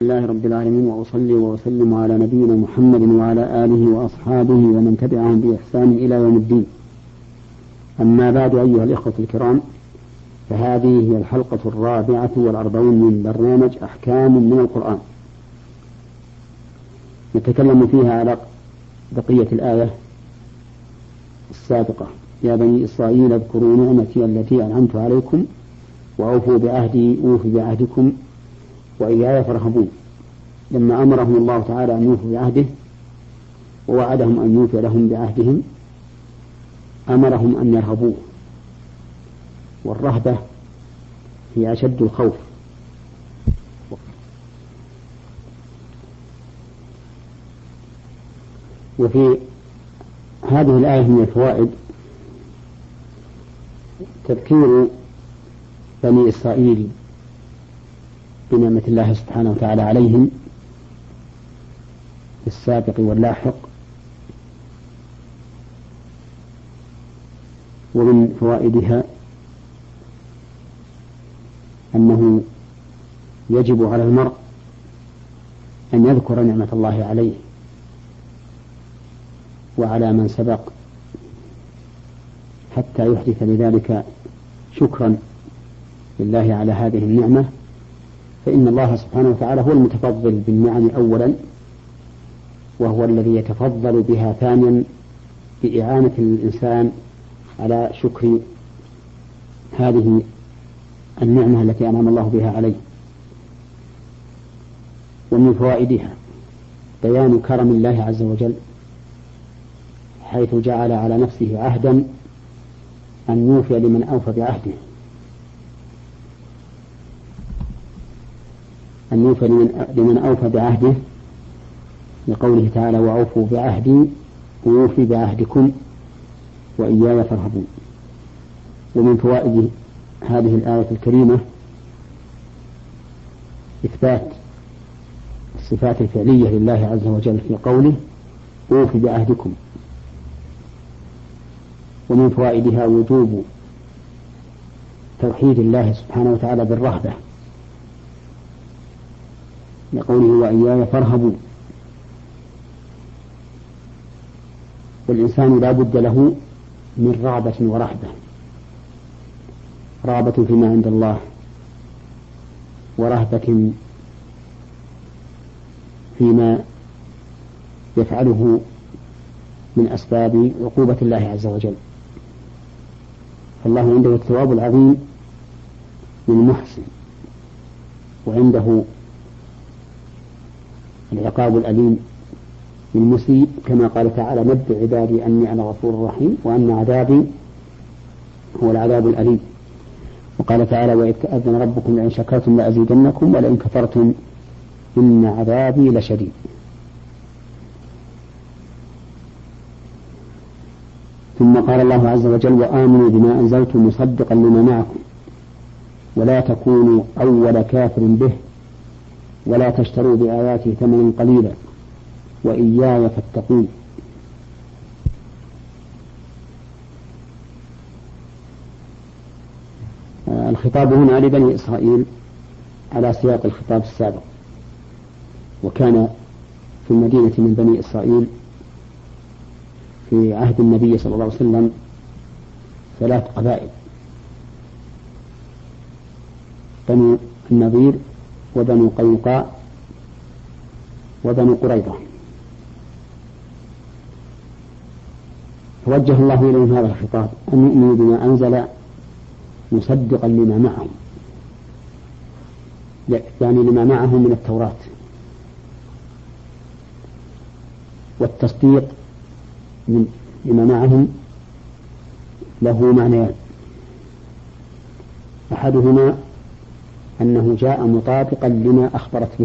الله رب العالمين، وأصلي وأسلم على نبينا محمد وعلى آله وأصحابه ومن تبعهم بإحسان إلى يوم الدين. أما بعد، أيها الإخوة الكرام، فهذه هي الحلقة 44 من برنامج أحكام من القرآن، نتكلم فيها على بقية الآية السابقة: يا بني إسرائيل اذكروا نعمتي التي أنعمت عليكم وأوفوا بعهدي أوف بعهدكم وإياي فارهبون. لما أمرهم الله تعالى أن يوفوا بعهده ووعدهم أن يوفي لهم بعهدهم، أمرهم أن يرهبوه، والرهبة هي أشد الخوف. وفي هذه الآية من الفوائد تذكير بني إسرائيل بنعمة الله سبحانه وتعالى عليهم في السابق واللاحق. ومن فوائدها أنه يجب على المرء أن يذكر نعمة الله عليه وعلى من سبق حتى يحدث لذلك شكرا لله على هذه النعمة، فإن الله سبحانه وتعالى هو المتفضل بالنعم أولا، وهو الذي يتفضل بها ثانيا بإعانة الإنسان على شكر هذه النعمة التي أنعم الله بها عليه. ومن فوائدها بيان كرم الله عز وجل، حيث جعل على نفسه عهدا أن يوفي لمن أوفى بعهده، أن يوفي لمن أوفى بعهده، لقوله تعالى: وأوفوا بعهدي أوفي بعهدكم وإياي فارهبون. ومن فوائد هذه الآية الكريمة إثبات الصفات الفعلية لله عز وجل في قوله: أوفي بعهدكم. ومن فوائدها وجوب توحيد الله سبحانه وتعالى بالرهبة، لقوله: وإياي فارهبون. والإنسان لا بد له من رغبة ورهبة، رغبة فيما عند الله، ورهبة فيما يفعله من أسباب عقوبة الله عز وجل. فالله عنده الثواب العظيم للمحسن، وعنده العقاب الأليم للمسيء، كما قال تعالى: نبئ عبادي أني أنا غفور رحيم وأن عذابي هو العذاب الأليم. وقال تعالى: وإذ تأذن ربكم لئن شكرتم لأزيدنكم ولئن كفرتم إن عذابي لشديد. ثم قال الله عز وجل: وآمنوا بما أنزلت مصدقا لما معكم ولا تكونوا أول كافر به ولا تشتروا بآياتي ثمنا قليلا وإياي فاتقون. الخطاب هنا لبني إسرائيل على سياق الخطاب السابق، وكان في المدينة من بني إسرائيل في عهد النبي صلى الله عليه وسلم 3 قبائل: بنو النضير وبنو قينقاع وبنو قريظة. فوجه الله إليهم هذا الخطاب أن يؤمنوا بما أنزل مصدقا لما معهم، يعني لما معهم من التوراة. والتصديق لما معهم له معنيان: أحدهما أنه جاء مطابقا لما أخبرت به،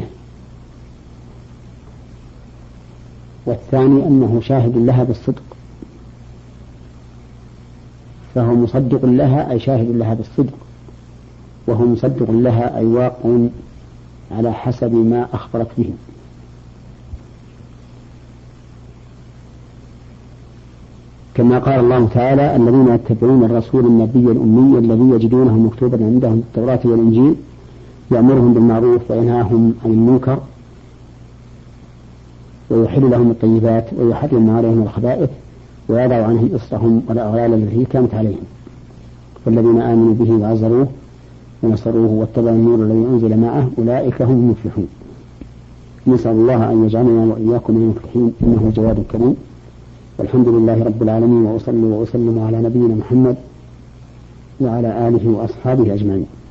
والثاني أنه شاهد لها بالصدق، فهو مصدق لها أي شاهد لها بالصدق، وهو مصدق لها أي واقع على حسب ما أخبرت به. كما قال الله تعالى: الذين يتبعون الرسول النبي الأمي الذي يجدونه مكتوبا عندهم في التوراة والإنجيل يأمرهم بالمعروف وينهاهم عن المنكر ويحل لهم الطيبات ويحرم عليهم الخبائث ويضع عنهم إصرهم والأغلال التي كانت عليهم. والذين آمنوا به وعزروه ونصروه واتبعوا النور الذي أنزل معه أولئك هم المفلحون. نسأل الله أن يجعلنا وإياكم من المفلحين إنه جواد كريم. والحمد لله رب العالمين، وأصلي وأسلم على نبينا محمد وعلى آله وأصحابه أجمعين.